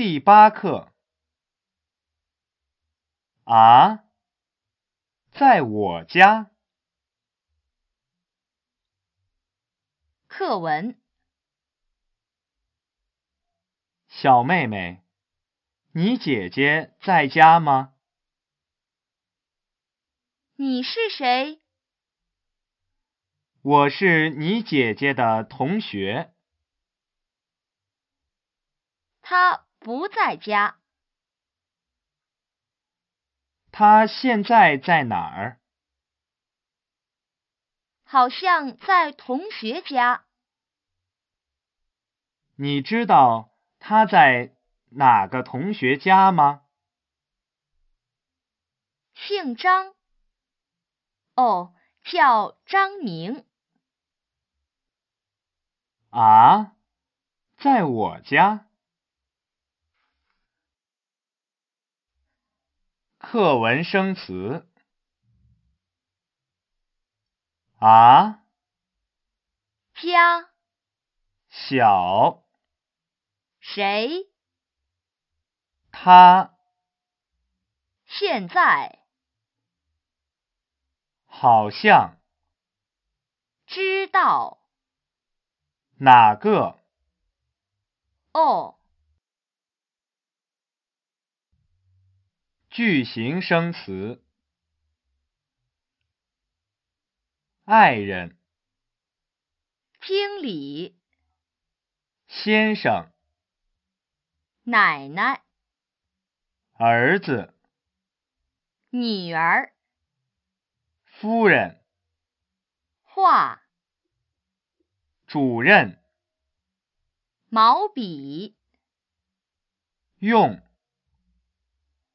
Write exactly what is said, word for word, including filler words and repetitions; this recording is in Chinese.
第八课。啊，在我家。 课文。 小妹妹，你姐姐在家吗？ 你是谁？ 我是你姐姐的同学。 她不在家。 她现在在哪儿？ 好像在同学家。 你知道她在哪个同学家吗？ 姓张。哦，叫张明。 啊，在我家。课文生词。啊， 家。 小。 谁？ 他。 现在。 好像。 知道。 哪个？ 哦。 句型生词。爱人。 经理。 先生。 奶奶。 儿子。 女儿。 夫人。 画。 主任。 毛笔。 用。